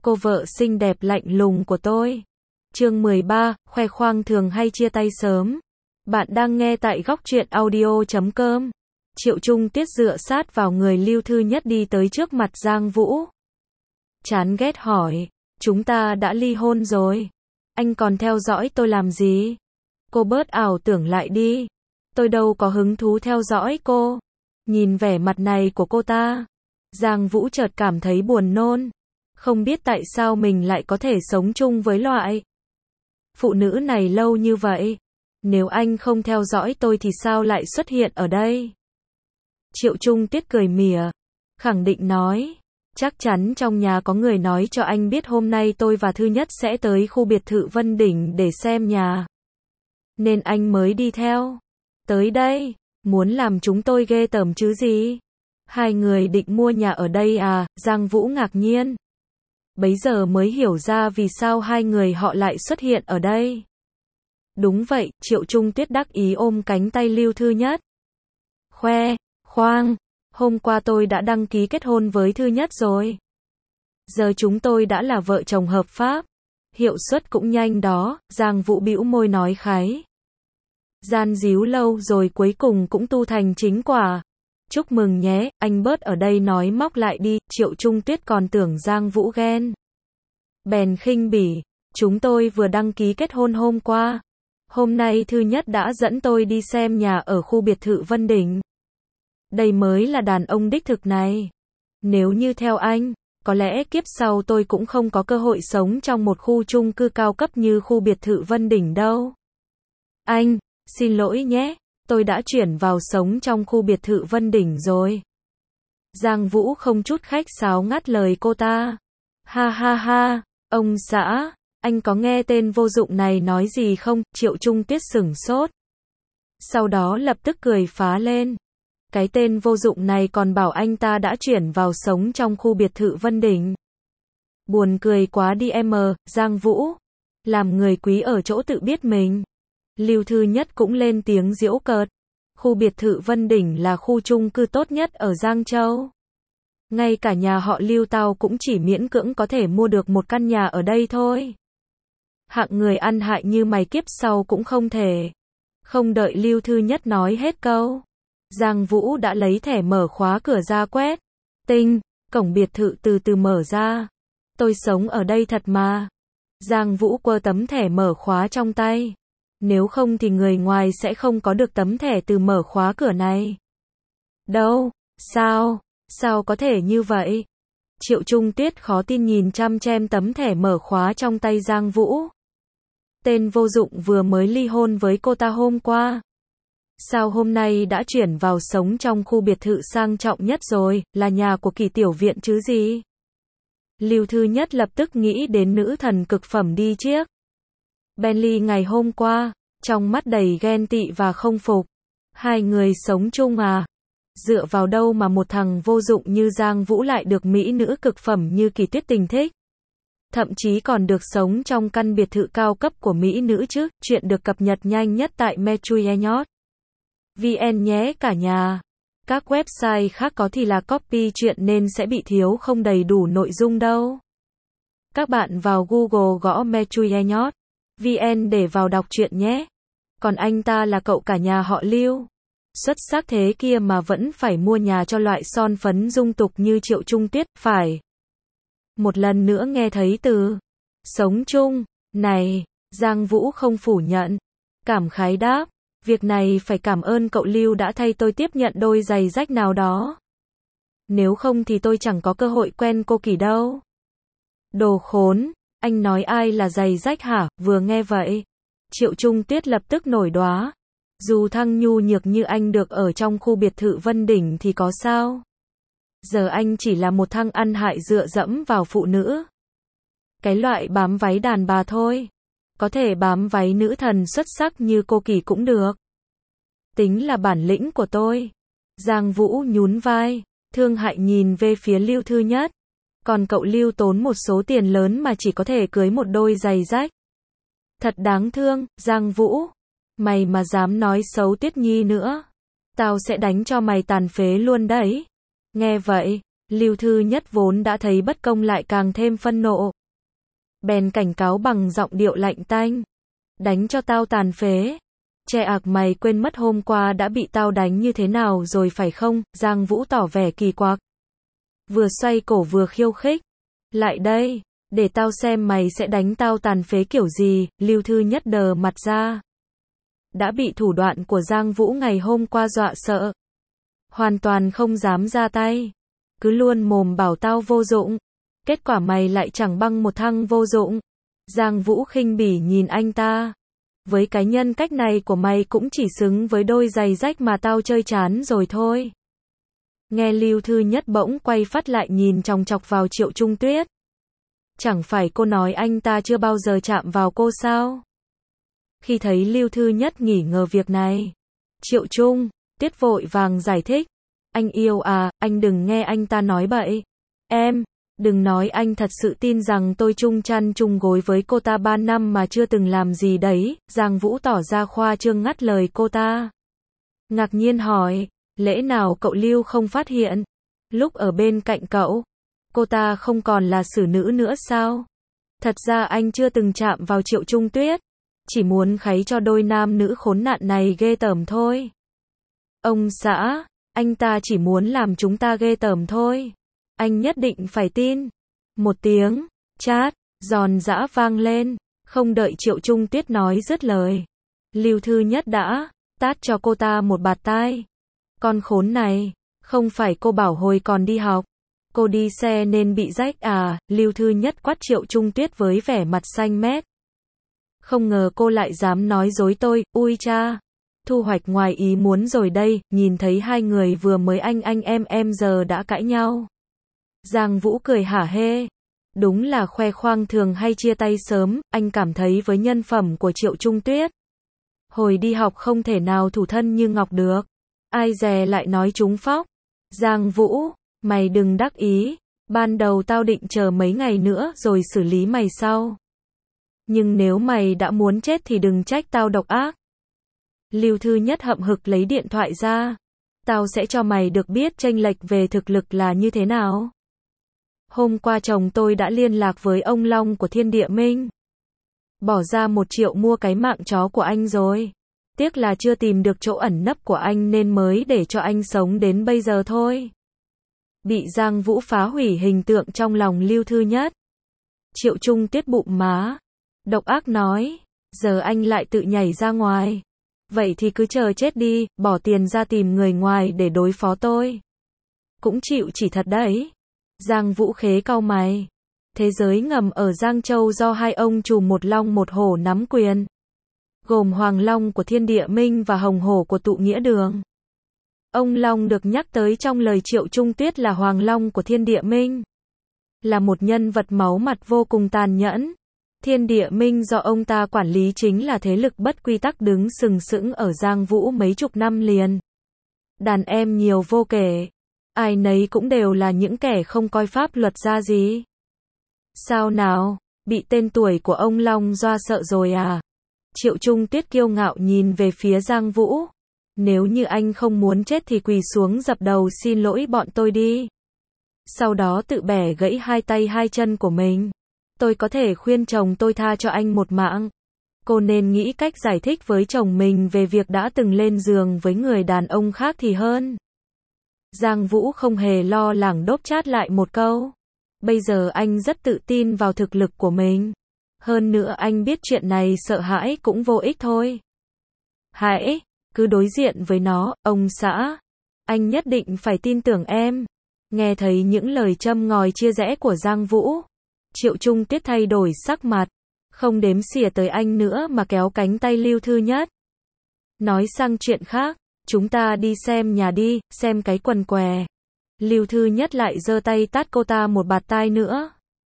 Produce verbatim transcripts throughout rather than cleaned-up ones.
cô vợ xinh đẹp lạnh lùng của tôi. Chương mười ba, khoe khoang thường hay chia tay sớm. Bạn đang nghe tại góc truyện audio chấm com. Triệu Trung Tiết dựa sát vào người Lưu Thư Nhất đi tới trước mặt Giang Vũ. Chán ghét hỏi, chúng ta đã ly hôn rồi. Anh còn theo dõi tôi làm gì? Cô bớt ảo tưởng lại đi. Tôi đâu có hứng thú theo dõi cô. Nhìn vẻ mặt này của cô ta, Giang Vũ chợt cảm thấy buồn nôn. Không biết tại sao mình lại có thể sống chung với loại phụ nữ này lâu như vậy. Nếu anh không theo dõi tôi thì sao lại xuất hiện ở đây? Triệu Trung Tiết cười mỉa, khẳng định nói, chắc chắn trong nhà có người nói cho anh biết hôm nay tôi và Thư Nhất sẽ tới khu biệt thự Vân Đỉnh để xem nhà. Nên anh mới đi theo. Tới đây, muốn làm chúng tôi ghê tởm chứ gì? Hai người định mua nhà ở đây à? Giang Vũ ngạc nhiên. Bấy giờ mới hiểu ra vì sao hai người họ lại xuất hiện ở đây. Đúng vậy, Triệu Trung Tiết đắc ý ôm cánh tay Lưu Thư Nhất. Khoe, khoang, hôm qua tôi đã đăng ký kết hôn với Thư Nhất rồi. Giờ chúng tôi đã là vợ chồng hợp pháp. Hiệu suất cũng nhanh đó, Giang Vũ bĩu môi nói khái. Gian díu lâu rồi cuối cùng cũng tu thành chính quả. Chúc mừng nhé, anh bớt ở đây nói móc lại đi. Triệu Trung Tuyết còn tưởng Giang Vũ ghen. Bèn khinh bỉ, chúng tôi vừa đăng ký kết hôn hôm qua. Hôm nay Thư Nhất đã dẫn tôi đi xem nhà ở khu biệt thự Vân Đỉnh. Đây mới là đàn ông đích thực này. Nếu như theo anh, có lẽ kiếp sau tôi cũng không có cơ hội sống trong một khu chung cư cao cấp như khu biệt thự Vân Đỉnh đâu. Anh, xin lỗi nhé, tôi đã chuyển vào sống trong khu biệt thự Vân Đỉnh rồi. Giang Vũ không chút khách sáo ngắt lời cô ta. Ha ha ha, ông xã, anh có nghe tên vô dụng này nói gì không? Triệu Trung Tiết sửng sốt. Sau đó lập tức cười phá lên. Cái tên vô dụng này còn bảo anh ta đã chuyển vào sống trong khu biệt thự Vân Đỉnh. Buồn cười quá đi em, Giang Vũ. Làm người quý ở chỗ tự biết mình. Lưu Thư Nhất cũng lên tiếng giễu cợt. Khu biệt thự Vân Đỉnh là khu chung cư tốt nhất ở Giang Châu. Ngay cả nhà họ Lưu tao cũng chỉ miễn cưỡng có thể mua được một căn nhà ở đây thôi. Hạng người ăn hại như mày kiếp sau cũng không thể. Không đợi Lưu Thư Nhất nói hết câu, Giang Vũ đã lấy thẻ mở khóa cửa ra quét. Tinh, cổng biệt thự từ từ mở ra. Tôi sống ở đây thật mà. Giang Vũ quơ tấm thẻ mở khóa trong tay. Nếu không thì người ngoài sẽ không có được tấm thẻ từ mở khóa cửa này. Đâu, sao, sao có thể như vậy? Triệu Trung Tiết khó tin nhìn chăm chăm tấm thẻ mở khóa trong tay Giang Vũ. Tên vô dụng vừa mới ly hôn với cô ta hôm qua. Sao hôm nay đã chuyển vào sống trong khu biệt thự sang trọng nhất rồi, là nhà của Kỳ tiểu viện chứ gì? Lưu Thư Nhất lập tức nghĩ đến nữ thần cực phẩm đi chiếc Bentley ngày hôm qua, trong mắt đầy ghen tị và không phục. Hai người sống chung à? Dựa vào đâu mà một thằng vô dụng như Giang Vũ lại được mỹ nữ cực phẩm như Kỳ Tuyết Tình thích? Thậm chí còn được sống trong căn biệt thự cao cấp của mỹ nữ chứ? Chuyện được cập nhật nhanh nhất tại Metruenyot chấm vn nhé cả nhà. Các website khác có thì là copy chuyện nên sẽ bị thiếu không đầy đủ nội dung đâu. Các bạn vào Google gõ Metruenyot chấm vn để vào đọc truyện nhé. Còn anh ta là cậu cả nhà họ Lưu. Xuất sắc thế kia mà vẫn phải mua nhà cho loại son phấn dung tục như Triệu Trung Tiết, phải. Một lần nữa nghe thấy từ sống chung này, Giang Vũ không phủ nhận. Cảm khái đáp, việc này phải cảm ơn cậu Lưu đã thay tôi tiếp nhận đôi giày rách nào đó. Nếu không thì tôi chẳng có cơ hội quen cô Kỳ đâu. Đồ khốn, anh nói ai là giày rách hả? Vừa nghe vậy, Triệu Trung Tiết lập tức nổi đoá. Dù thăng nhu nhược như anh được ở trong khu biệt thự Vân Đỉnh thì có sao? Giờ anh chỉ là một thằng ăn hại dựa dẫm vào phụ nữ. Cái loại bám váy đàn bà thôi. Có thể bám váy nữ thần xuất sắc như cô Kỳ cũng được. Tính là bản lĩnh của tôi. Giang Vũ nhún vai, thương hại nhìn về phía Lưu Thư Nhất. Còn cậu Lưu tốn một số tiền lớn mà chỉ có thể cưới một đôi giày rách. Thật đáng thương, Giang Vũ. Mày mà dám nói xấu Tiết Nhi nữa, tao sẽ đánh cho mày tàn phế luôn đấy. Nghe vậy, Lưu Thư Nhất vốn đã thấy bất công lại càng thêm phân nộ. Bèn cảnh cáo bằng giọng điệu lạnh tanh. Đánh cho tao tàn phế. Che ạc mày quên mất hôm qua đã bị tao đánh như thế nào rồi phải không? Giang Vũ tỏ vẻ kỳ quặc. Vừa xoay cổ vừa khiêu khích. Lại đây, để tao xem mày sẽ đánh tao tàn phế kiểu gì. Lưu Thư Nhất đờ mặt ra. Đã bị thủ đoạn của Giang Vũ ngày hôm qua dọa sợ. Hoàn toàn không dám ra tay. Cứ luôn mồm bảo tao vô dụng. Kết quả mày lại chẳng bằng một thằng vô dụng. Giang Vũ khinh bỉ nhìn anh ta. Với cái nhân cách này của mày cũng chỉ xứng với đôi giày rách mà tao chơi chán rồi thôi. Nghe Lưu Thư Nhất bỗng quay phát lại nhìn chòng chọc vào Triệu Trung Tuyết. Chẳng phải cô nói anh ta chưa bao giờ chạm vào cô sao? Khi thấy Lưu Thư Nhất nghỉ ngờ việc này, Triệu Trung Tuyết vội vàng giải thích. Anh yêu à, anh đừng nghe anh ta nói bậy. Em, đừng nói anh thật sự tin rằng tôi chung chăn chung gối với cô ta ba năm mà chưa từng làm gì đấy. Giang Vũ tỏ ra khoa trương ngắt lời cô ta. Ngạc nhiên hỏi, lẽ nào cậu Lưu không phát hiện? Lúc ở bên cạnh cậu, cô ta không còn là xử nữ nữa sao? Thật ra anh chưa từng chạm vào Triệu Trung Tuyết. Chỉ muốn kháy cho đôi nam nữ khốn nạn này ghê tởm thôi. Ông xã, anh ta chỉ muốn làm chúng ta ghê tởm thôi. Anh nhất định phải tin. Một tiếng, chát, giòn giã vang lên. Không đợi Triệu Trung Tuyết nói dứt lời. Lưu Thư Nhất đã tát cho cô ta một bạt tai. Con khốn này, không phải cô bảo hồi còn đi học. Cô đi xe nên bị rách à? Lưu Thư Nhất quát Triệu Trung Tuyết với vẻ mặt xanh mét. Không ngờ cô lại dám nói dối tôi, ui cha. Thu hoạch ngoài ý muốn rồi đây, nhìn thấy hai người vừa mới anh anh em em giờ đã cãi nhau. Giang Vũ cười hả hê. Đúng là khoe khoang thường hay chia tay sớm, anh cảm thấy với nhân phẩm của Triệu Trung Tuyết. Hồi đi học không thể nào thủ thân như ngọc được. Ai dè lại nói trúng phóc. Giang Vũ, mày đừng đắc ý. Ban đầu tao định chờ mấy ngày nữa rồi xử lý mày sau. Nhưng nếu mày đã muốn chết thì đừng trách tao độc ác. Lưu Thư Nhất hậm hực lấy điện thoại ra. Tao sẽ cho mày được biết chênh lệch về thực lực là như thế nào. Hôm qua chồng tôi đã liên lạc với ông Long của Thiên Địa Minh. Bỏ ra một triệu mua cái mạng chó của anh rồi. Tiếc là chưa tìm được chỗ ẩn nấp của anh nên mới để cho anh sống đến bây giờ thôi. Bị Giang Vũ phá hủy hình tượng trong lòng Lưu Thư Nhất. Triệu Trung Tuyết bụng má. Độc ác nói, giờ anh lại tự nhảy ra ngoài. Vậy thì cứ chờ chết đi, bỏ tiền ra tìm người ngoài để đối phó tôi. Cũng chịu chỉ thật đấy. Giang Vũ khế cau mày. Thế giới ngầm ở Giang Châu do hai ông trùm một long một hổ nắm quyền. Gồm Hoàng Long của Thiên Địa Minh và Hồng Hổ của Tụ Nghĩa Đường. Ông Long được nhắc tới trong lời Triệu Trung Tuyết là Hoàng Long của Thiên Địa Minh. Là một nhân vật máu mặt vô cùng tàn nhẫn. Thiên Địa Minh do ông ta quản lý chính là thế lực bất quy tắc đứng sừng sững ở Giang Vũ mấy chục năm liền. Đàn em nhiều vô kể. Ai nấy cũng đều là những kẻ không coi pháp luật ra gì. Sao nào, bị tên tuổi của ông Long doa sợ rồi à? Triệu Trung Tuyết kiêu ngạo nhìn về phía Giang Vũ. Nếu như anh không muốn chết thì quỳ xuống dập đầu xin lỗi bọn tôi đi. Sau đó tự bẻ gãy hai tay hai chân của mình. Tôi có thể khuyên chồng tôi tha cho anh một mạng. Cô nên nghĩ cách giải thích với chồng mình về việc đã từng lên giường với người đàn ông khác thì hơn. Giang Vũ không hề lo lắng đốp chát lại một câu. Bây giờ anh rất tự tin vào thực lực của mình. Hơn nữa anh biết chuyện này sợ hãi cũng vô ích thôi. Hãy, cứ đối diện với nó, ông xã. Anh nhất định phải tin tưởng em. Nghe thấy những lời châm ngòi chia rẽ của Giang Vũ. Triệu Trung Tuyết thay đổi sắc mặt. Không đếm xỉa tới anh nữa mà kéo cánh tay Lưu Thư Nhất. Nói sang chuyện khác. Chúng ta đi xem nhà đi, xem cái quần què. Lưu Thư Nhất lại giơ tay tát cô ta một bạt tai nữa.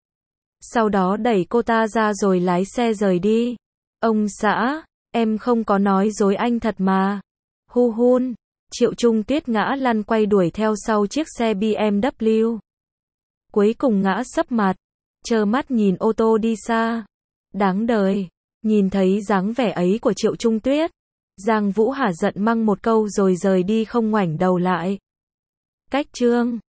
Sau đó đẩy cô ta ra rồi lái xe rời đi. Ông xã, em không có nói dối anh thật mà. Hu hun. Triệu Trung Tuyết ngã lăn quay đuổi theo sau chiếc xe bê em vê. Cuối cùng ngã sấp mặt. Trơ mắt nhìn ô tô đi xa. Đáng đời. Nhìn thấy dáng vẻ ấy của Triệu Trung Tuyết. Giang Vũ hả giận măng một câu rồi rời đi không ngoảnh đầu lại. Cách chương